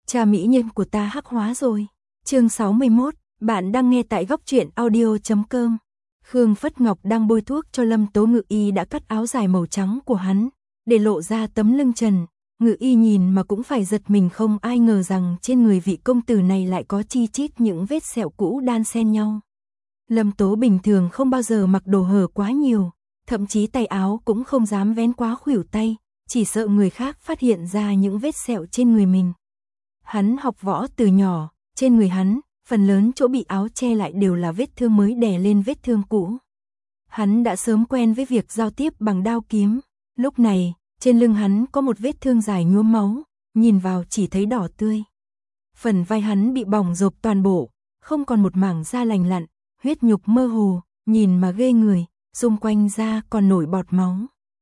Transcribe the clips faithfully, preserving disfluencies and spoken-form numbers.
Cha mỹ nhân của ta hắc hóa rồi. Chương sáu mươi mốt, bạn đang nghe tại góc truyện audio chấm com. Khương Phất Ngọc đang bôi thuốc cho Lâm Tố. Ngự y đã cắt áo dài màu trắng của hắn, để lộ ra tấm lưng trần. Ngự y nhìn mà cũng phải giật mình, không ai ngờ rằng trên người vị công tử này lại có chi chít những vết sẹo cũ đan xen nhau. Lâm Tố bình thường không bao giờ mặc đồ hở quá nhiều, thậm chí tay áo cũng không dám vén quá khuỷu tay, chỉ sợ người khác phát hiện ra những vết sẹo trên người mình. Hắn học võ từ nhỏ, trên người hắn, phần lớn chỗ bị áo che lại đều là vết thương mới đè lên vết thương cũ. Hắn đã sớm quen với việc giao tiếp bằng đao kiếm, lúc này, trên lưng hắn có một vết thương dài nhuốm máu, nhìn vào chỉ thấy đỏ tươi. Phần vai hắn bị bỏng rộp toàn bộ, không còn một mảng da lành lặn, huyết nhục mơ hồ, nhìn mà ghê người, xung quanh da còn nổi bọt máu.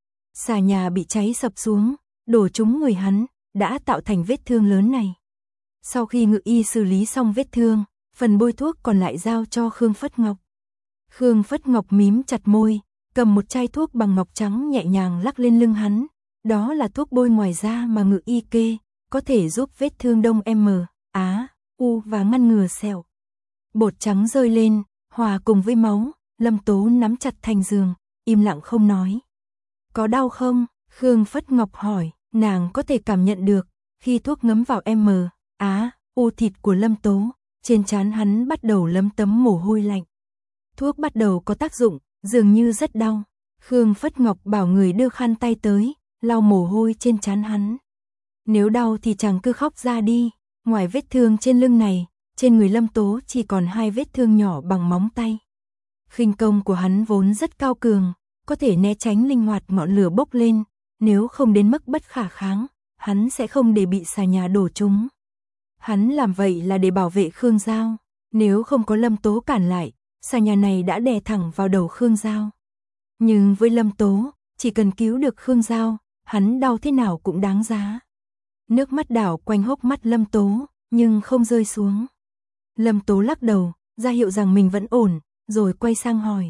Xà nhà bị cháy sập xuống, đổ trúng người hắn, đã tạo thành vết thương lớn này. Sau khi ngự y xử lý xong vết thương, phần bôi thuốc còn lại giao cho Khương Phất Ngọc. Khương Phất Ngọc mím chặt môi, cầm một chai thuốc bằng ngọc trắng nhẹ nhàng lắc lên lưng hắn. Đó là thuốc bôi ngoài da mà ngự y kê, có thể giúp vết thương đông M, Á, U và ngăn ngừa sẹo. Bột trắng rơi lên, hòa cùng với máu, Lâm Tố nắm chặt thành giường, im lặng không nói. Có đau không? Khương Phất Ngọc hỏi. Nàng có thể cảm nhận được, khi thuốc ngấm vào M, Á, U thịt của Lâm Tố, trên trán hắn bắt đầu lấm tấm mồ hôi lạnh. Thuốc bắt đầu có tác dụng, dường như rất đau. Khương Phất Ngọc bảo người đưa khăn tay tới, lau mồ hôi trên trán hắn. Nếu đau thì chàng cứ khóc ra đi. Ngoài vết thương trên lưng này, trên người Lâm Tố chỉ còn hai vết thương nhỏ bằng móng tay. Khinh công của hắn vốn rất cao cường, có thể né tránh linh hoạt ngọn lửa bốc lên. Nếu không đến mức bất khả kháng, hắn sẽ không để bị xà nhà đổ trúng. Hắn làm vậy là để bảo vệ Khương Giao. Nếu không có Lâm Tố cản lại, xà nhà này đã đè thẳng vào đầu Khương Giao. Nhưng với Lâm Tố, chỉ cần cứu được Khương Giao, hắn đau thế nào cũng đáng giá. Nước mắt đảo quanh hốc mắt Lâm Tố, nhưng không rơi xuống. Lâm Tố lắc đầu, ra hiệu rằng mình vẫn ổn, rồi quay sang hỏi.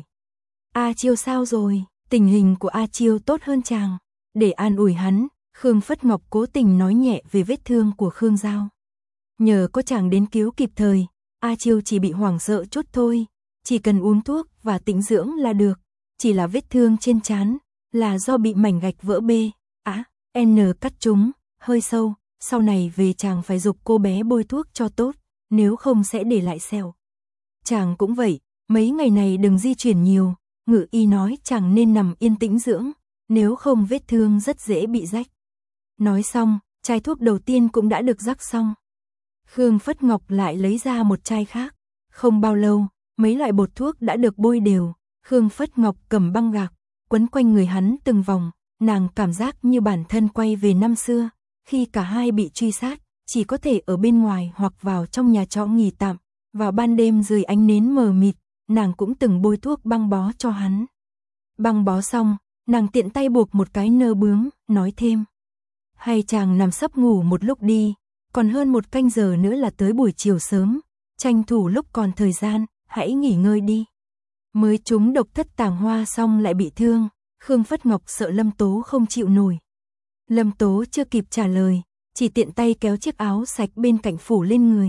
A Chiêu sao rồi? Tình hình của A Chiêu tốt hơn chàng. Để an ủi hắn, Khương Phất Ngọc cố tình nói nhẹ về vết thương của Khương Giao. Nhờ có chàng đến cứu kịp thời, A Chiêu chỉ bị hoảng sợ chút thôi, chỉ cần uống thuốc và tĩnh dưỡng là được. Chỉ là vết thương trên trán, là do bị mảnh gạch vỡ B, Á, N cắt trúng, hơi sâu, sau này về chàng phải giục cô bé bôi thuốc cho tốt, nếu không sẽ để lại sẹo. Chàng cũng vậy, mấy ngày này đừng di chuyển nhiều, ngự y nói chàng nên nằm yên tĩnh dưỡng, nếu không vết thương rất dễ bị rách. Nói xong, chai thuốc đầu tiên cũng đã được rắc xong. Khương Phất Ngọc lại lấy ra một chai khác. Không bao lâu, mấy loại bột thuốc đã được bôi đều. Khương Phất Ngọc cầm băng gạc, quấn quanh người hắn từng vòng. Nàng cảm giác như bản thân quay về năm xưa, khi cả hai bị truy sát, chỉ có thể ở bên ngoài hoặc vào trong nhà trọ nghỉ tạm. Vào ban đêm dưới ánh nến mờ mịt, nàng cũng từng bôi thuốc băng bó cho hắn. Băng bó xong, nàng tiện tay buộc một cái nơ bướm, nói thêm. Hay chàng nằm sấp ngủ một lúc đi, còn hơn một canh giờ nữa là tới buổi chiều sớm, tranh thủ lúc còn thời gian, hãy nghỉ ngơi đi. Mới trúng độc thất tàng hoa xong lại bị thương, Khương Phất Ngọc sợ Lâm Tố không chịu nổi. Lâm Tố chưa kịp trả lời, chỉ tiện tay kéo chiếc áo sạch bên cạnh phủ lên người.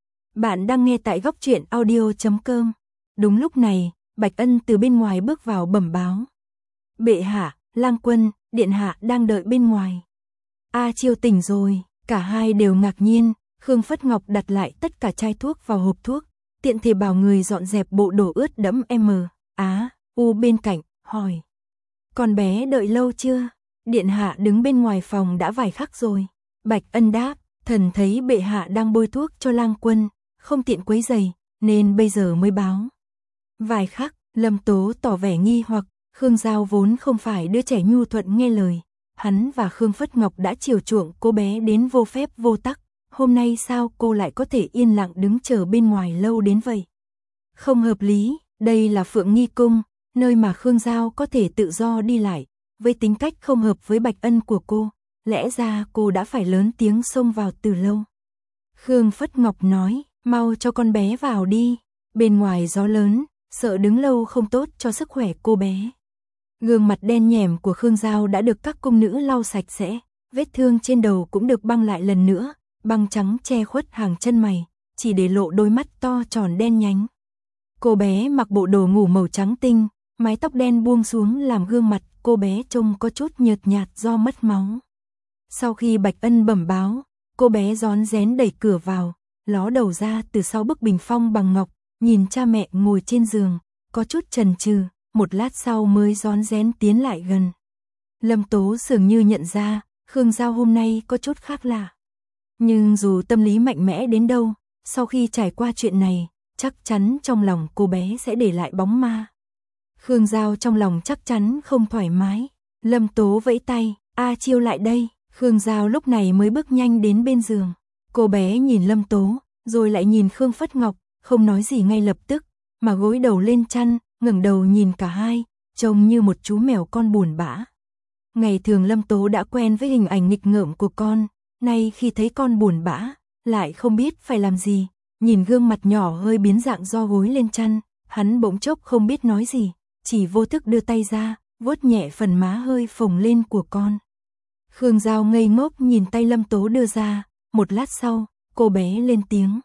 Bạn đang nghe tại góc truyện audio chấm com. Đúng lúc này, Bạch Ân từ bên ngoài bước vào bẩm báo. Bệ hạ, lang quân, điện hạ đang đợi bên ngoài. A Chiêu tỉnh rồi, cả hai đều ngạc nhiên. Khương Phất Ngọc đặt lại tất cả chai thuốc vào hộp thuốc, tiện thể bảo người dọn dẹp bộ đồ ướt đẫm M, Á, U bên cạnh, hỏi. Con bé đợi lâu chưa? Điện hạ đứng bên ngoài phòng đã vài khắc rồi. Bạch Ân đáp, thần thấy bệ hạ đang bôi thuốc cho lang quân, không tiện quấy rầy, nên bây giờ mới báo. Vài khắc, Lâm Tố tỏ vẻ nghi hoặc. Khương Giao vốn không phải đứa trẻ nhu thuận nghe lời. Hắn và Khương Phất Ngọc đã chiều chuộng cô bé đến vô phép vô tắc. Hôm nay sao cô lại có thể yên lặng đứng chờ bên ngoài lâu đến vậy? Không hợp lý, đây là Phượng Nghi Cung, nơi mà Khương Giao có thể tự do đi lại. Với tính cách không hợp với Bạch Ân của cô, lẽ ra cô đã phải lớn tiếng xông vào từ lâu. Khương Phất Ngọc nói, mau cho con bé vào đi. Bên ngoài gió lớn, sợ đứng lâu không tốt cho sức khỏe cô bé. Gương mặt đen nhẻm của Khương Giao đã được các cung nữ lau sạch sẽ, vết thương trên đầu cũng được băng lại lần nữa, băng trắng che khuất hàng chân mày, chỉ để lộ đôi mắt to tròn đen nhánh. Cô bé mặc bộ đồ ngủ màu trắng tinh, mái tóc đen buông xuống làm gương mặt cô bé trông có chút nhợt nhạt do mất máu. Sau khi Bạch Ân bẩm báo, cô bé rón rén đẩy cửa vào, ló đầu ra từ sau bức bình phong bằng ngọc, nhìn cha mẹ ngồi trên giường, có chút chần chừ, một lát sau mới rón rén tiến lại gần. Lâm Tố dường như nhận ra, Khương Giao hôm nay có chút khác lạ. Nhưng dù tâm lý mạnh mẽ đến đâu, sau khi trải qua chuyện này, chắc chắn trong lòng cô bé sẽ để lại bóng ma. Khương Giao trong lòng chắc chắn không thoải mái. Lâm Tố vẫy tay, A Chiêu lại đây. Khương Giao lúc này mới bước nhanh đến bên giường. Cô bé nhìn Lâm Tố, rồi lại nhìn Khương Phất Ngọc, không nói gì ngay lập tức, mà gối đầu lên chăn, ngẩng đầu nhìn cả hai, trông như một chú mèo con buồn bã. Ngày thường Lâm Tố đã quen với hình ảnh nghịch ngợm của con, nay khi thấy con buồn bã, lại không biết phải làm gì, nhìn gương mặt nhỏ hơi biến dạng do gối lên chăn, hắn bỗng chốc không biết nói gì, chỉ vô thức đưa tay ra, vuốt nhẹ phần má hơi phồng lên của con. Khương Giao ngây ngốc nhìn tay Lâm Tố đưa ra, một lát sau, cô bé lên tiếng.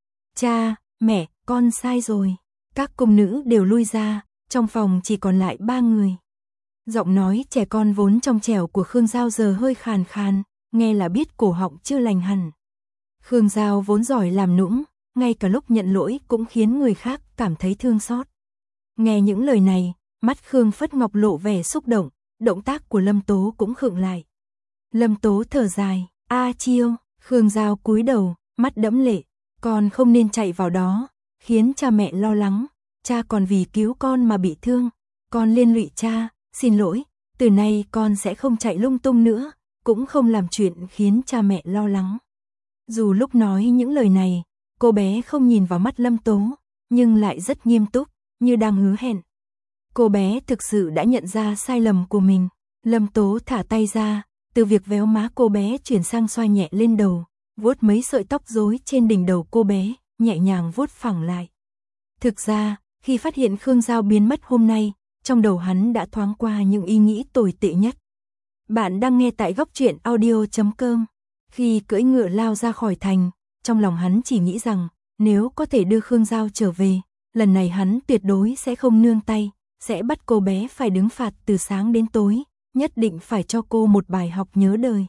Cha, mẹ, con sai rồi. Các cung nữ đều lui ra, trong phòng chỉ còn lại ba người. Giọng nói trẻ con vốn trong trẻo của Khương Giao giờ hơi khàn khàn, nghe là biết cổ họng chưa lành hẳn. Khương Giao vốn giỏi làm nũng, ngay cả lúc nhận lỗi cũng khiến người khác cảm thấy thương xót. Nghe những lời này, mắt Khương Phất Ngọc lộ vẻ xúc động, động tác của Lâm Tố cũng khựng lại. Lâm Tố thở dài, A Chiêu. Khương Giao cúi đầu, mắt đẫm lệ, con không nên chạy vào đó, khiến cha mẹ lo lắng, cha còn vì cứu con mà bị thương, con liên lụy cha, xin lỗi, từ nay con sẽ không chạy lung tung nữa, cũng không làm chuyện khiến cha mẹ lo lắng. Dù lúc nói những lời này, cô bé không nhìn vào mắt Lâm Tố, nhưng lại rất nghiêm túc, như đang hứa hẹn. Cô bé thực sự đã nhận ra sai lầm của mình. Lâm Tố thả tay ra, từ việc véo má cô bé chuyển sang xoa nhẹ lên đầu, vuốt mấy sợi tóc rối trên đỉnh đầu cô bé, nhẹ nhàng vuốt phẳng lại. Thực ra, khi phát hiện Khương Giao biến mất hôm nay, trong đầu hắn đã thoáng qua những ý nghĩ tồi tệ nhất. Bạn đang nghe tại góc truyện audio chấm com. Khi cưỡi ngựa lao ra khỏi thành, trong lòng hắn chỉ nghĩ rằng, nếu có thể đưa Khương Giao trở về, lần này hắn tuyệt đối sẽ không nương tay, sẽ bắt cô bé phải đứng phạt từ sáng đến tối, nhất định phải cho cô một bài học nhớ đời.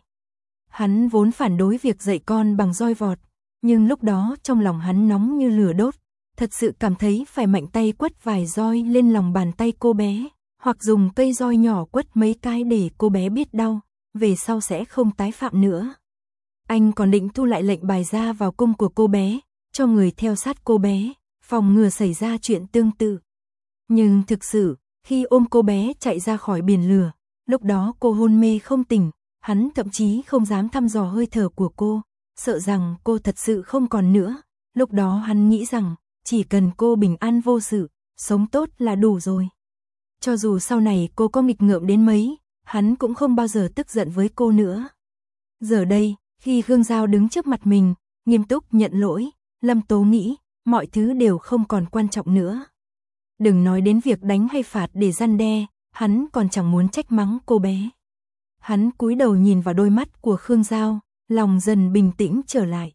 Hắn vốn phản đối việc dạy con bằng roi vọt, nhưng lúc đó trong lòng hắn nóng như lửa đốt, thật sự cảm thấy phải mạnh tay quất vài roi lên lòng bàn tay cô bé, hoặc dùng cây roi nhỏ quất mấy cái để cô bé biết đau, về sau sẽ không tái phạm nữa. Anh còn định thu lại lệnh bài ra vào cung của cô bé, cho người theo sát cô bé, phòng ngừa xảy ra chuyện tương tự. Nhưng thực sự, khi ôm cô bé chạy ra khỏi biển lửa, lúc đó cô hôn mê không tỉnh, hắn thậm chí không dám thăm dò hơi thở của cô, sợ rằng cô thật sự không còn nữa. Lúc đó hắn nghĩ rằng, chỉ cần cô bình an vô sự, sống tốt là đủ rồi. Cho dù sau này cô có nghịch ngợm đến mấy, hắn cũng không bao giờ tức giận với cô nữa. Giờ đây, khi Khương Giao đứng trước mặt mình, nghiêm túc nhận lỗi, Lâm Tố nghĩ, mọi thứ đều không còn quan trọng nữa. Đừng nói đến việc đánh hay phạt để răn đe, hắn còn chẳng muốn trách mắng cô bé. Hắn cúi đầu nhìn vào đôi mắt của Khương Giao, lòng dần bình tĩnh trở lại.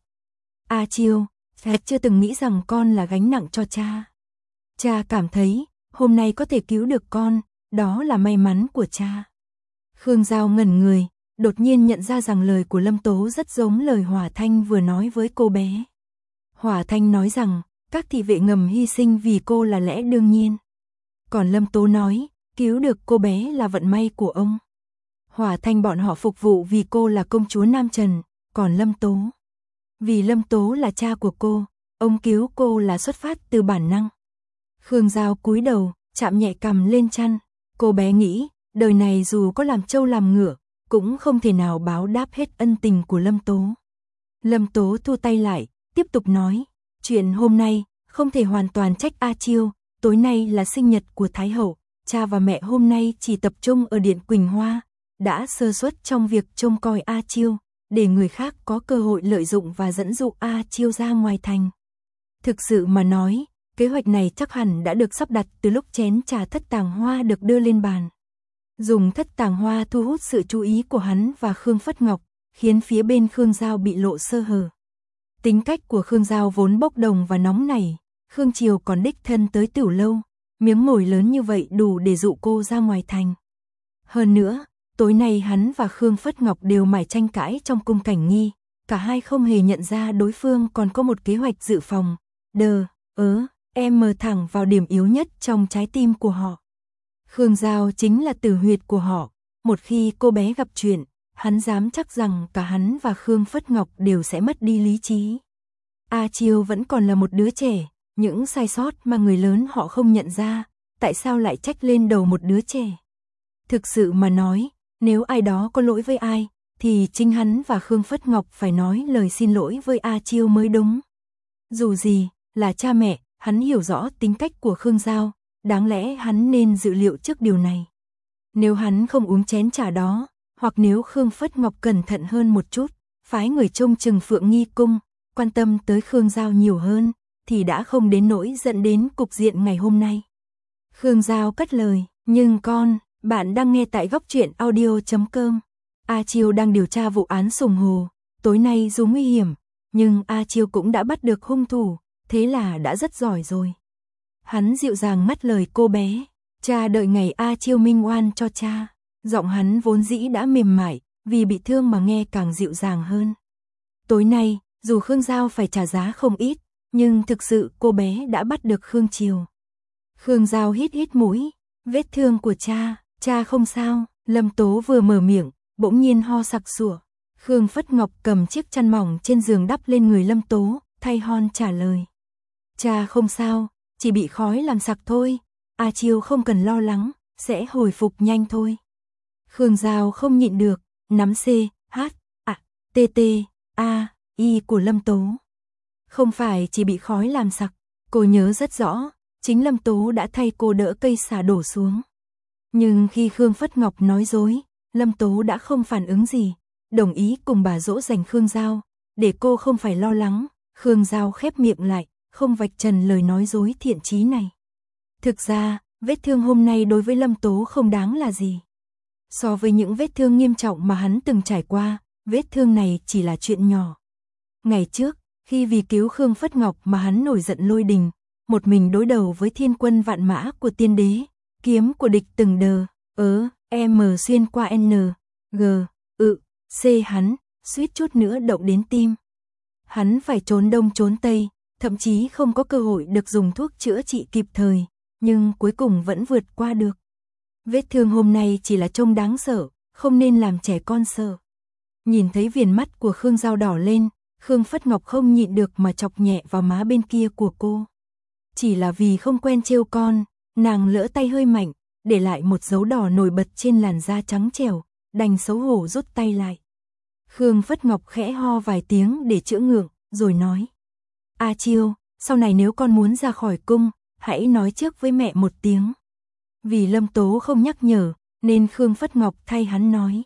A Chiêu, cha chưa từng nghĩ rằng con là gánh nặng cho cha. Cha cảm thấy, hôm nay có thể cứu được con, đó là may mắn của cha. Khương Giao ngẩn người, đột nhiên nhận ra rằng lời của Lâm Tố rất giống lời Hỏa Thanh vừa nói với cô bé. Hỏa Thanh nói rằng, các thị vệ ngầm hy sinh vì cô là lẽ đương nhiên. Còn Lâm Tố nói, cứu được cô bé là vận may của ông. Hỏa Thanh bọn họ phục vụ vì cô là công chúa Nam Trần, còn Lâm Tố. Vì Lâm Tố là cha của cô, ông cứu cô là xuất phát từ bản năng. Khương Giao cúi đầu, chạm nhẹ cằm lên chăn. Cô bé nghĩ, đời này dù có làm trâu làm ngựa, cũng không thể nào báo đáp hết ân tình của Lâm Tố. Lâm Tố thu tay lại, tiếp tục nói, chuyện hôm nay, không thể hoàn toàn trách A Chiêu, tối nay là sinh nhật của Thái Hậu, cha và mẹ hôm nay chỉ tập trung ở Điện Quỳnh Hoa, đã sơ suất trong việc trông coi A Chiêu, để người khác có cơ hội lợi dụng và dẫn dụ A Chiêu ra ngoài thành. Thực sự mà nói, kế hoạch này chắc hẳn đã được sắp đặt từ lúc chén trà thất tàng hoa được đưa lên bàn. Dùng thất tàng hoa thu hút sự chú ý của hắn và Khương Phất Ngọc, khiến phía bên Khương Giao bị lộ sơ hở. Tính cách của Khương Giao vốn bốc đồng và nóng nảy, Khương Triều còn đích thân tới Tửu lâu, miếng mồi lớn như vậy đủ để dụ cô ra ngoài thành. Hơn nữa, tối nay hắn và Khương Phất Ngọc đều mải tranh cãi trong cung Cảnh Nghi, cả hai không hề nhận ra đối phương còn có một kế hoạch dự phòng. Đờ, ớ, em mờ thẳng vào điểm yếu nhất trong trái tim của họ. Khương Giao chính là tử huyệt của họ, một khi cô bé gặp chuyện, hắn dám chắc rằng cả hắn và Khương Phất Ngọc đều sẽ mất đi lý trí. A Chiêu vẫn còn là một đứa trẻ, những sai sót mà người lớn họ không nhận ra, tại sao lại trách lên đầu một đứa trẻ? Thực sự mà nói, nếu ai đó có lỗi với ai, thì chính hắn và Khương Phất Ngọc phải nói lời xin lỗi với A Chiêu mới đúng. Dù gì, là cha mẹ, hắn hiểu rõ tính cách của Khương Giao, đáng lẽ hắn nên dự liệu trước điều này. Nếu hắn không uống chén trà đó, hoặc nếu Khương Phất Ngọc cẩn thận hơn một chút, phái người trông chừng Phượng Nghi cung, quan tâm tới Khương Giao nhiều hơn, thì đã không đến nỗi dẫn đến cục diện ngày hôm nay. Khương Giao cất lời, nhưng con, bạn đang nghe tại góc truyện audio chấm com. A Chiêu đang điều tra vụ án Sùng Hồ, tối nay dù nguy hiểm, nhưng A Chiêu cũng đã bắt được hung thủ, thế là đã rất giỏi rồi. Hắn dịu dàng ngắt lời cô bé, cha đợi ngày A Chiêu minh oan cho cha. Giọng hắn vốn dĩ đã mềm mại, vì bị thương mà nghe càng dịu dàng hơn. Tối nay, dù Khương Giao phải trả giá không ít, nhưng thực sự cô bé đã bắt được Khương Triều. Khương Giao hít hít mũi, vết thương của cha, cha không sao. Lâm Tố vừa mở miệng, bỗng nhiên ho sặc sủa. Khương Phất Ngọc cầm chiếc chăn mỏng trên giường đắp lên người Lâm Tố, thay hon trả lời. Cha không sao, chỉ bị khói làm sặc thôi, A Chiêu không cần lo lắng, sẽ hồi phục nhanh thôi. Khương Giao không nhịn được, nắm C, H, A, T, T, A, I của Lâm Tố. Không phải chỉ bị khói làm sặc, cô nhớ rất rõ, chính Lâm Tố đã thay cô đỡ cây xả đổ xuống. Nhưng khi Khương Phất Ngọc nói dối, Lâm Tố đã không phản ứng gì, đồng ý cùng bà dỗ dành Khương Giao, để cô không phải lo lắng. Khương Giao khép miệng lại, không vạch trần lời nói dối thiện chí này. Thực ra, vết thương hôm nay đối với Lâm Tố không đáng là gì. So với những vết thương nghiêm trọng mà hắn từng trải qua, vết thương này chỉ là chuyện nhỏ. Ngày trước, khi vì cứu Khương Phất Ngọc mà hắn nổi giận lôi đình, một mình đối đầu với thiên quân vạn mã của tiên đế, kiếm của địch từng đờ, ớ, M xuyên qua N, G, ự, C hắn, suýt chút nữa động đến tim. Hắn phải trốn đông trốn tây, thậm chí không có cơ hội được dùng thuốc chữa trị kịp thời, nhưng cuối cùng vẫn vượt qua được. Vết thương hôm nay chỉ là trông đáng sợ, không nên làm trẻ con sợ. Nhìn thấy viền mắt của Khương Giao đỏ lên, Khương Phất Ngọc không nhịn được mà chọc nhẹ vào má bên kia của cô. Chỉ là vì không quen trêu con, nàng lỡ tay hơi mạnh, để lại một dấu đỏ nổi bật trên làn da trắng trẻo, đành xấu hổ rút tay lại. Khương Phất Ngọc khẽ ho vài tiếng để chữa ngượng, rồi nói. A Chiêu, sau này nếu con muốn ra khỏi cung, hãy nói trước với mẹ một tiếng. Vì Lâm Tố không nhắc nhở, nên Khương Phất Ngọc thay hắn nói.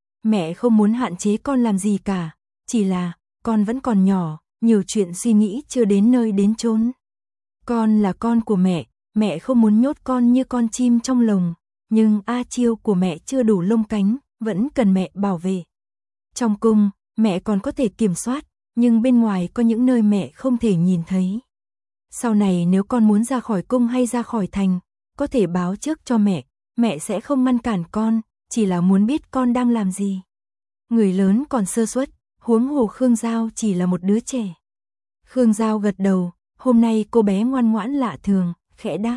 Mẹ không muốn hạn chế con làm gì cả, chỉ là, con vẫn còn nhỏ, nhiều chuyện suy nghĩ chưa đến nơi đến chốn. Con là con của mẹ, mẹ không muốn nhốt con như con chim trong lồng, nhưng A Chiêu của mẹ chưa đủ lông cánh, vẫn cần mẹ bảo vệ. Trong cung, mẹ còn có thể kiểm soát, nhưng bên ngoài có những nơi mẹ không thể nhìn thấy. Sau này nếu con muốn ra khỏi cung hay ra khỏi thành, có thể báo trước cho mẹ, mẹ sẽ không ngăn cản con, chỉ là muốn biết con đang làm gì. Người lớn còn sơ suất, huống hồ Khương Giao chỉ là một đứa trẻ. Khương Giao gật đầu, hôm nay cô bé ngoan ngoãn lạ thường, khẽ đáp.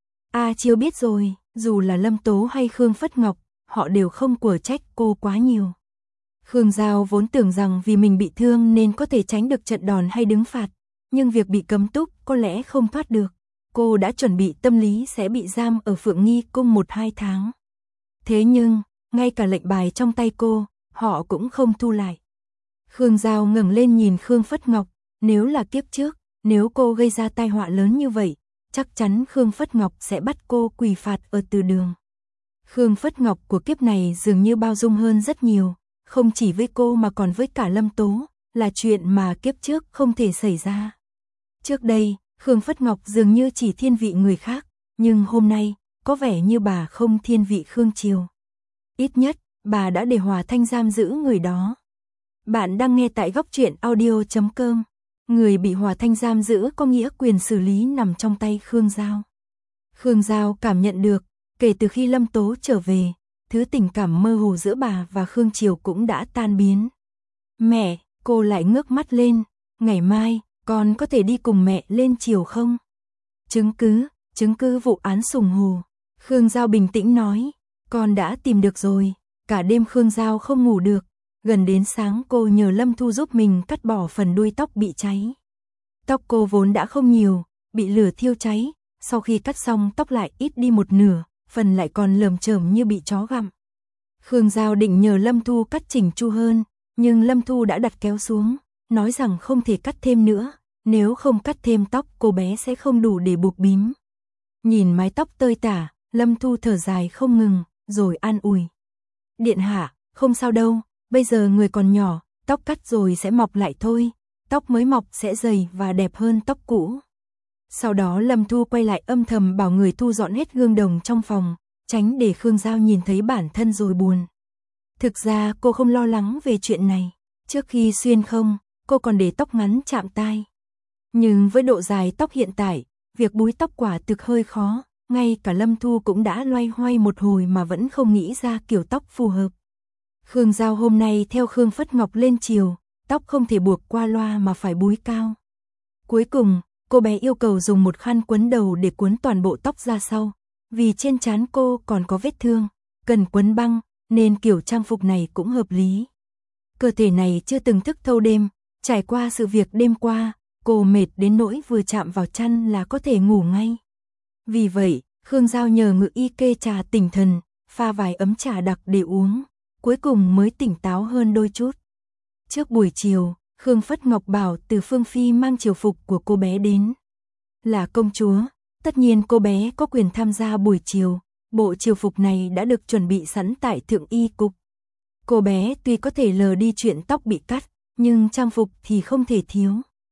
A Chiêu biết rồi, dù là Lâm Tố hay Khương Phất Ngọc, họ đều không quở trách cô quá nhiều. Khương Giao vốn tưởng rằng vì mình bị thương nên có thể tránh được trận đòn hay đứng phạt, nhưng việc bị cấm túc có lẽ không thoát được. Cô đã chuẩn bị tâm lý sẽ bị giam ở Phượng Nghi cung một hai tháng. Thế nhưng, ngay cả lệnh bài trong tay cô, họ cũng không thu lại. Khương Giao ngẩng lên nhìn Khương Phất Ngọc, nếu là kiếp trước, nếu cô gây ra tai họa lớn như vậy, chắc chắn Khương Phất Ngọc sẽ bắt cô quỳ phạt ở từ đường. Khương Phất Ngọc của kiếp này dường như bao dung hơn rất nhiều, không chỉ với cô mà còn với cả Lâm Tố, là chuyện mà kiếp trước không thể xảy ra. Trước đây, Khương Phất Ngọc dường như chỉ thiên vị người khác, nhưng hôm nay, có vẻ như bà không thiên vị Khương Triều. Ít nhất, bà đã để Hòa Thanh giam giữ người đó. Bạn đang nghe tại góc truyện audio chấm com. Người bị Hòa Thanh giam giữ có nghĩa quyền xử lý nằm trong tay Khương Giao. Khương Giao cảm nhận được, kể từ khi Lâm Tố trở về, thứ tình cảm mơ hồ giữa bà và Khương Triều cũng đã tan biến. Mẹ, cô lại ngước mắt lên, ngày mai, con có thể đi cùng mẹ lên triều không? Chứng cứ, chứng cứ vụ án Sùng Hồ. Khương Giao bình tĩnh nói, con đã tìm được rồi. Cả đêm Khương Giao không ngủ được, gần đến sáng cô nhờ Lâm Thu giúp mình cắt bỏ phần đuôi tóc bị cháy. Tóc cô vốn đã không nhiều, bị lửa thiêu cháy, sau khi cắt xong tóc lại ít đi một nửa, phần lại còn lởm chởm như bị chó gặm. Khương Giao định nhờ Lâm Thu cắt chỉnh chu hơn, nhưng Lâm Thu đã đặt kéo xuống, nói rằng không thể cắt thêm nữa, nếu không cắt thêm tóc cô bé sẽ không đủ để buộc bím. Nhìn mái tóc tơi tả, Lâm Thu thở dài không ngừng, rồi an ủi. Điện hạ, không sao đâu, bây giờ người còn nhỏ, tóc cắt rồi sẽ mọc lại thôi, tóc mới mọc sẽ dày và đẹp hơn tóc cũ. Sau đó Lâm Thu quay lại âm thầm bảo người thu dọn hết gương đồng trong phòng, tránh để Khương Giao nhìn thấy bản thân rồi buồn. Thực ra cô không lo lắng về chuyện này, trước khi xuyên không, cô còn để tóc ngắn chạm tai. Nhưng với độ dài tóc hiện tại, việc búi tóc quả thực hơi khó, ngay cả Lâm Thu cũng đã loay hoay một hồi mà vẫn không nghĩ ra kiểu tóc phù hợp. Khương Giao hôm nay theo Khương Phất Ngọc lên triều, tóc không thể buộc qua loa mà phải búi cao. Cuối cùng, cô bé yêu cầu dùng một khăn quấn đầu để quấn toàn bộ tóc ra sau, vì trên trán cô còn có vết thương, cần quấn băng, nên kiểu trang phục này cũng hợp lý. Cơ thể này chưa từng thức thâu đêm, trải qua sự việc đêm qua, cô mệt đến nỗi vừa chạm vào chăn là có thể ngủ ngay. Vì vậy, Khương Giao nhờ ngự y kê trà tỉnh thần, pha vài ấm trà đặc để uống, cuối cùng mới tỉnh táo hơn đôi chút. Trước buổi chiều, Khương Phất Ngọc bảo Từ Phương Phi mang triều phục của cô bé đến. Là công chúa, tất nhiên cô bé có quyền tham gia buổi chiều, bộ triều phục này đã được chuẩn bị sẵn tại Thượng Y Cục. Cô bé tuy có thể lờ đi chuyện tóc bị cắt, nhưng trang phục thì không thể thiếu.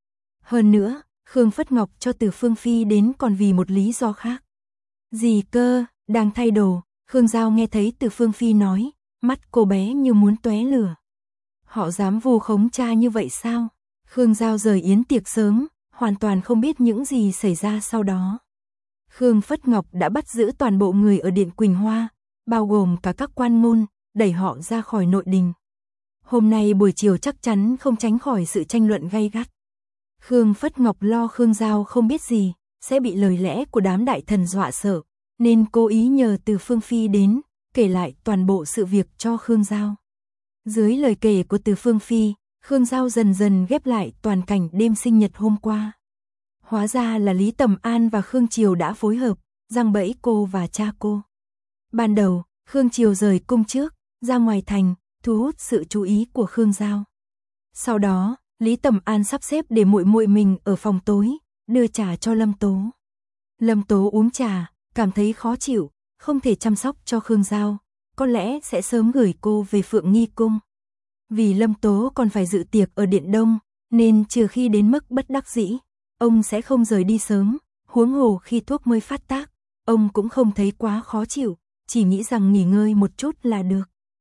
Hơn nữa, Khương Phất Ngọc cho Từ Phương Phi đến còn vì một lý do khác. Gì cơ, đang thay đồ, Khương Giao nghe thấy Từ Phương Phi nói, mắt cô bé như muốn tóe lửa. Họ dám vu khống cha như vậy sao? Khương Giao rời yến tiệc sớm, hoàn toàn không biết những gì xảy ra sau đó. Khương Phất Ngọc đã bắt giữ toàn bộ người ở Điện Quỳnh Hoa, bao gồm cả các quan môn, đẩy họ ra khỏi nội đình. Hôm nay buổi chiều chắc chắn không tránh khỏi sự tranh luận gay gắt. Khương Phất Ngọc lo Khương Giao không biết gì, sẽ bị lời lẽ của đám đại thần dọa sợ, nên cố ý nhờ Từ Phương Phi đến, kể lại toàn bộ sự việc cho Khương Giao. Dưới lời kể của Từ Phương Phi, Khương Giao dần dần ghép lại toàn cảnh đêm sinh nhật hôm qua. Hóa ra là Lý Tầm An và Khương Triều đã phối hợp, giăng bẫy cô và cha cô. Ban đầu, Khương Triều rời cung trước, ra ngoài thành, thu hút sự chú ý của Khương Giao. Sau đó, Lý Tầm An sắp xếp để muội muội mình ở phòng tối, đưa trà cho Lâm Tố. Lâm Tố uống trà, cảm thấy khó chịu, không thể chăm sóc cho Khương Giao, có lẽ sẽ sớm gửi cô về Phượng Nghi Cung. Vì Lâm Tố còn phải dự tiệc ở Điện Đông, nên trừ khi đến mức bất đắc dĩ, ông sẽ không rời đi sớm, huống hồ khi thuốc mới phát tác, ông cũng không thấy quá khó chịu, chỉ nghĩ rằng nghỉ ngơi một chút là được.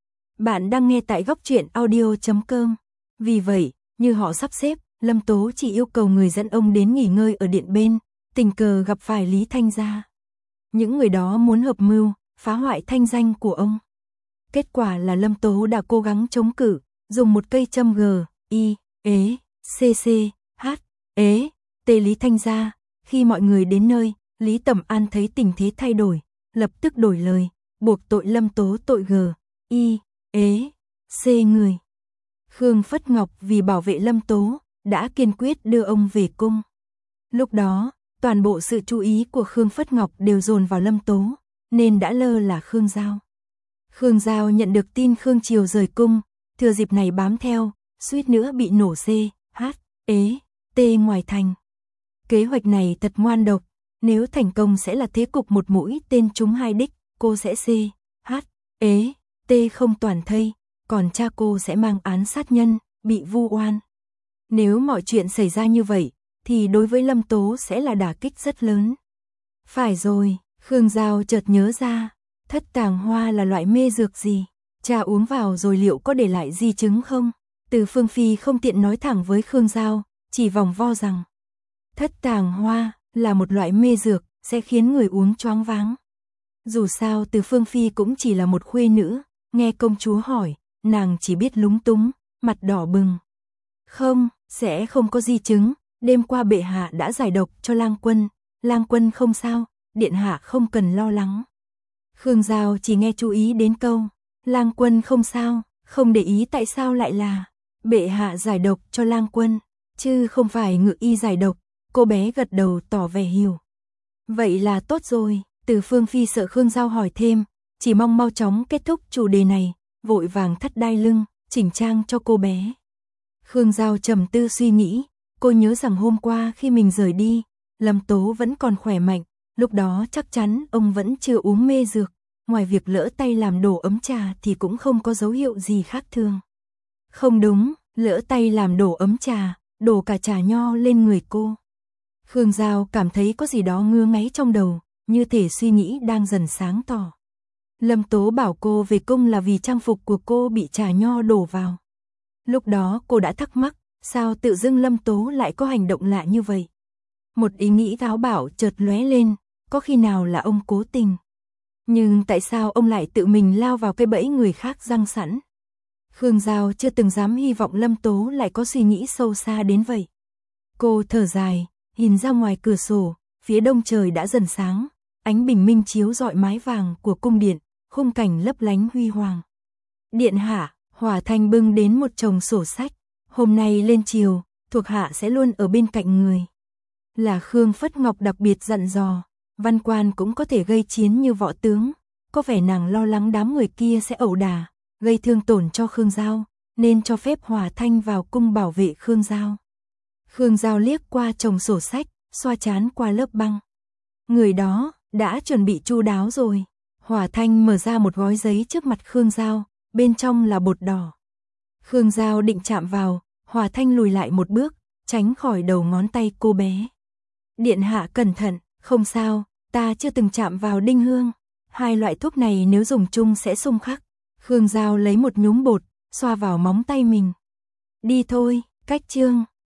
Bạn đang nghe tại góc truyện audio chấm com. Vì vậy, như họ sắp xếp, Lâm Tố chỉ yêu cầu người dẫn ông đến nghỉ ngơi ở điện bên, tình cờ gặp phải Lý Thanh Gia. Những người đó muốn hợp mưu, phá hoại thanh danh của ông. Kết quả là Lâm Tố đã cố gắng chống cự, dùng một cây châm G, I, ế, C, C, H, ế, T Lý Thanh Gia. Khi mọi người đến nơi, Lý Tầm An thấy tình thế thay đổi, lập tức đổi lời, buộc tội Lâm Tố tội G, I, ế, C người. Khương Phất Ngọc vì bảo vệ Lâm Tố, đã kiên quyết đưa ông về cung. Lúc đó, toàn bộ sự chú ý của Khương Phất Ngọc đều dồn vào Lâm Tố, nên đã lơ là Khương Giao. Khương Giao nhận được tin Khương Triều rời cung, thừa dịp này bám theo, suýt nữa bị nổ C, H, ế, T ngoài thành. Kế hoạch này thật ngoan độc, nếu thành công sẽ là thế cục một mũi tên trúng hai đích, cô sẽ C, H, ế, T không toàn thây, còn cha cô sẽ mang án sát nhân, bị vu oan. Nếu mọi chuyện xảy ra như vậy, thì đối với Lâm Tố sẽ là đả kích rất lớn. Phải rồi, Khương Giao chợt nhớ ra, thất tàng hoa là loại mê dược gì? Cha uống vào rồi liệu có để lại di chứng không? Từ Phương Phi không tiện nói thẳng với Khương Giao, chỉ vòng vo rằng thất tàng hoa là một loại mê dược, sẽ khiến người uống choáng váng. Dù sao Từ Phương Phi cũng chỉ là một khuê nữ, nghe công chúa hỏi, nàng chỉ biết lúng túng, mặt đỏ bừng. Không, sẽ không có di chứng, đêm qua bệ hạ đã giải độc cho lang quân, lang quân không sao, điện hạ không cần lo lắng. Khương Giao chỉ nghe chú ý đến câu, lang quân không sao, không để ý tại sao lại là bệ hạ giải độc cho lang quân, chứ không phải ngự y giải độc. Cô bé gật đầu tỏ vẻ hiểu. Vậy là tốt rồi, Từ Phương Phi sợ Khương Giao hỏi thêm, chỉ mong mau chóng kết thúc chủ đề này, vội vàng thắt đai lưng, chỉnh trang cho cô bé. Khương Giao trầm tư suy nghĩ, cô nhớ rằng hôm qua khi mình rời đi, Lâm Tố vẫn còn khỏe mạnh, lúc đó chắc chắn ông vẫn chưa uống mê dược, ngoài việc lỡ tay làm đổ ấm trà thì cũng không có dấu hiệu gì khác thường. Không đúng, lỡ tay làm đổ ấm trà, đổ cả trà nho lên người cô. Khương Giao cảm thấy có gì đó ngứa ngáy trong đầu, như thể suy nghĩ đang dần sáng tỏ. Lâm Tố bảo cô về cung là vì trang phục của cô bị trà nho đổ vào. Lúc đó cô đã thắc mắc, sao tự dưng Lâm Tố lại có hành động lạ như vậy? Một ý nghĩ táo bạo chợt lóe lên, có khi nào là ông cố tình? Nhưng tại sao ông lại tự mình lao vào cái bẫy người khác giăng sẵn? Khương Giao chưa từng dám hy vọng Lâm Tố lại có suy nghĩ sâu xa đến vậy. Cô thở dài, nhìn ra ngoài cửa sổ, phía đông trời đã dần sáng, ánh bình minh chiếu rọi mái vàng của cung điện, khung cảnh lấp lánh huy hoàng. Điện hạ, Hỏa Thanh bưng đến một chồng sổ sách, hôm nay lên chiều, thuộc hạ sẽ luôn ở bên cạnh người. Là Khương Phất Ngọc đặc biệt dặn dò, văn quan cũng có thể gây chiến như võ tướng, có vẻ nàng lo lắng đám người kia sẽ ẩu đả, gây thương tổn cho Khương Giao, nên cho phép Hỏa Thanh vào cung bảo vệ Khương Giao. Khương Giao liếc qua chồng sổ sách, xoa chán qua lớp băng. Người đó, đã chuẩn bị chu đáo rồi. Hỏa Thanh mở ra một gói giấy trước mặt Khương Giao, bên trong là bột đỏ. Khương Giao định chạm vào, Hỏa Thanh lùi lại một bước, tránh khỏi đầu ngón tay cô bé. Điện hạ cẩn thận, không sao, ta chưa từng chạm vào đinh hương. Hai loại thuốc này nếu dùng chung sẽ xung khắc. Khương Giao lấy một nhúm bột, xoa vào móng tay mình. Đi thôi, cách chương.